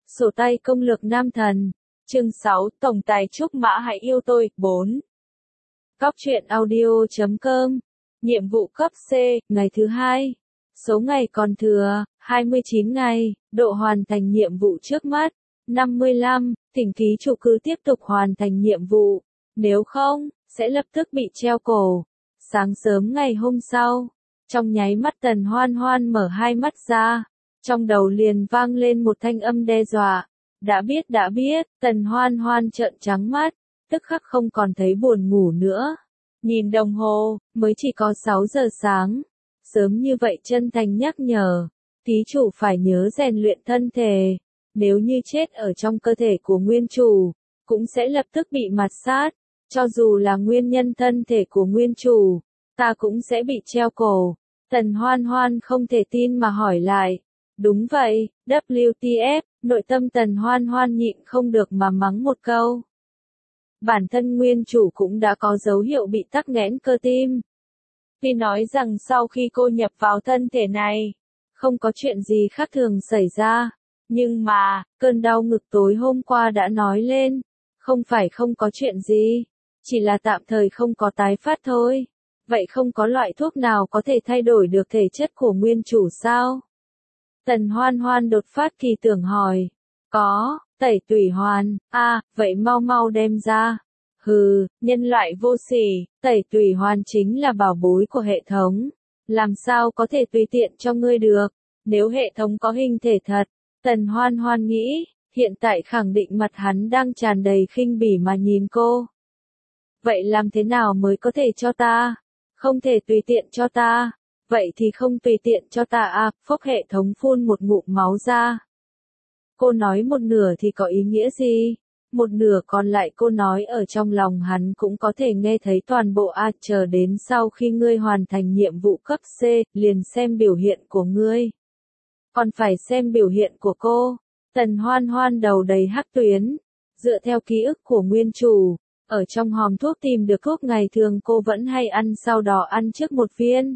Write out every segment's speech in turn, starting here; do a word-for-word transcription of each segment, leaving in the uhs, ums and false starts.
Sổ tay công lược nam thần. Chương sáu, Tổng tài Trúc Mã hãy yêu tôi. bốn. Cóc truyện audio chấm com. Nhiệm vụ cấp C, ngày thứ hai. Số ngày còn thừa, hai mươi chín ngày, độ hoàn thành nhiệm vụ trước mắt, năm mươi lăm, thỉnh ký chủ cứ tiếp tục hoàn thành nhiệm vụ, nếu không, sẽ lập tức bị treo cổ. Sáng sớm ngày hôm sau, trong nháy mắt Tần Hoan Hoan mở hai mắt ra, trong đầu liền vang lên một thanh âm đe dọa. Đã biết đã biết, Tần Hoan Hoan trợn trắng mắt, tức khắc không còn thấy buồn ngủ nữa. Nhìn đồng hồ, mới chỉ có sáu giờ sáng. Sớm như vậy chân thành nhắc nhở, thí chủ phải nhớ rèn luyện thân thể. Nếu như chết ở trong cơ thể của nguyên chủ, cũng sẽ lập tức bị mạt sát. Cho dù là nguyên nhân thân thể của nguyên chủ, ta cũng sẽ bị treo cổ. Tần Hoan Hoan không thể tin mà hỏi lại. Đúng vậy, W T F, nội tâm Tần Hoan Hoan nhịn không được mà mắng một câu. Bản thân nguyên chủ cũng đã có dấu hiệu bị tắc nghẽn cơ tim. Tuy nói rằng sau khi cô nhập vào thân thể này, không có chuyện gì khác thường xảy ra, nhưng mà, cơn đau ngực tối hôm qua đã nói lên, không phải không có chuyện gì, chỉ là tạm thời không có tái phát thôi. Vậy không có loại thuốc nào có thể thay đổi được thể chất của nguyên chủ sao? Tần Hoan Hoan đột phát kỳ tưởng hỏi. Có, tẩy tủy hoàn, a à, vậy mau mau đem ra. Hừ, nhân loại vô sỉ, tẩy tủy hoàn chính là bảo bối của hệ thống. Làm sao có thể tùy tiện cho ngươi được, nếu hệ thống có hình thể thật. Tần Hoan Hoan nghĩ, hiện tại khẳng định mặt hắn đang tràn đầy khinh bỉ mà nhìn cô. Vậy làm thế nào mới có thể cho ta? Không thể tùy tiện cho ta. Vậy thì không tùy tiện cho ta à, phốc hệ thống phun một ngụm máu ra. Cô nói một nửa thì có ý nghĩa gì? Một nửa còn lại cô nói ở trong lòng hắn cũng có thể nghe thấy toàn bộ à, chờ đến sau khi ngươi hoàn thành nhiệm vụ cấp C, liền xem biểu hiện của ngươi. Còn phải xem biểu hiện của cô. Tần Hoan Hoan đầu đầy hắc tuyến. Dựa theo ký ức của nguyên chủ, ở trong hòm thuốc tìm được thuốc ngày thường cô vẫn hay ăn, sau đó ăn trước một viên.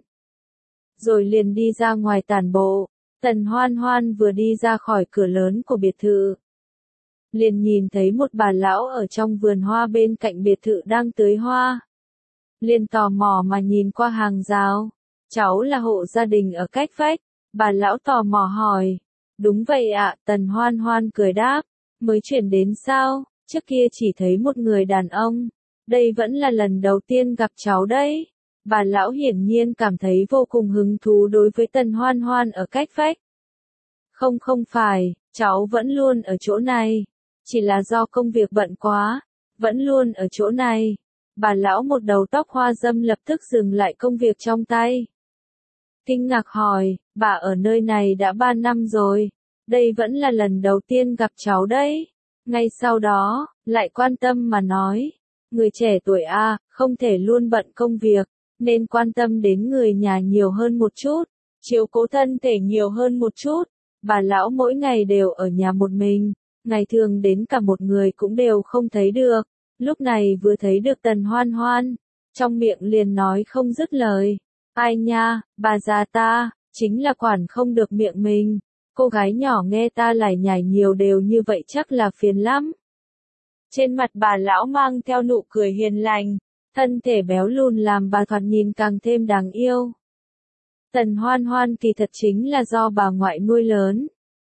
Rồi liền đi ra ngoài tản bộ. Tần Hoan Hoan vừa đi ra khỏi cửa lớn của biệt thự, liền nhìn thấy một bà lão ở trong vườn hoa bên cạnh biệt thự đang tưới hoa. Liền tò mò mà nhìn qua hàng rào. Cháu là hộ gia đình ở cách vách. Bà lão tò mò hỏi. Đúng vậy ạ, Tần Hoan Hoan cười đáp. Mới chuyển đến sao, trước kia chỉ thấy một người đàn ông. Đây vẫn là lần đầu tiên gặp cháu đấy. Bà lão hiển nhiên cảm thấy vô cùng hứng thú đối với Tần Hoan Hoan ở cách vách. Không không phải, cháu vẫn luôn ở chỗ này. Chỉ là do công việc bận quá, vẫn luôn ở chỗ này. Bà lão một đầu tóc hoa dâm lập tức dừng lại công việc trong tay. Kinh ngạc hỏi, bà ở nơi này đã ba năm rồi. Đây vẫn là lần đầu tiên gặp cháu đấy. Ngay sau đó, lại quan tâm mà nói. Người trẻ tuổi a, không thể luôn bận công việc, nên quan tâm đến người nhà nhiều hơn một chút, chiếu cố thân thể nhiều hơn một chút. Bà lão mỗi ngày đều ở nhà một mình, ngày thường đến cả một người cũng đều không thấy được. Lúc này vừa thấy được Tần Hoan Hoan, trong miệng liền nói không dứt lời. Ai nha, bà già ta, chính là quản không được miệng mình. Cô gái nhỏ nghe ta lải nhải nhiều đều như vậy chắc là phiền lắm. Trên mặt bà lão mang theo nụ cười hiền lành, thân thể béo lùn làm bà thoạt nhìn càng thêm đáng yêu. Tần Hoan Hoan kỳ thật chính là do bà ngoại nuôi lớn.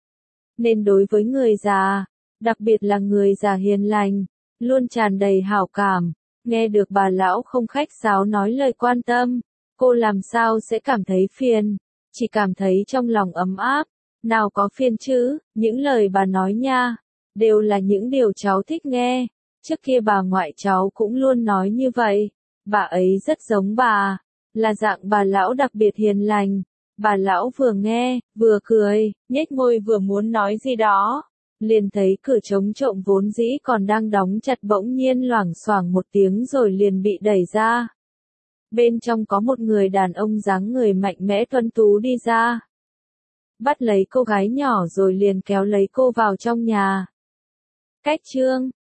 Nên đối với người già, đặc biệt là người già hiền lành, luôn tràn đầy hảo cảm. Nghe được bà lão không khách sáo nói lời quan tâm, cô làm sao sẽ cảm thấy phiền, chỉ cảm thấy trong lòng ấm áp. Nào có phiền chứ, những lời bà nói nha, đều là những điều cháu thích nghe. Trước kia bà ngoại cháu cũng luôn nói như vậy. Bà ấy rất giống bà, là dạng bà lão đặc biệt hiền lành. Bà lão vừa nghe, vừa cười, nhếch môi vừa muốn nói gì đó. Liền thấy cửa trống trộm vốn dĩ còn đang đóng chặt bỗng nhiên loảng xoảng một tiếng rồi liền bị đẩy ra. Bên trong có một người đàn ông dáng người mạnh mẽ tuấn tú đi ra. Bắt lấy cô gái nhỏ rồi liền kéo lấy cô vào trong nhà. Cách chương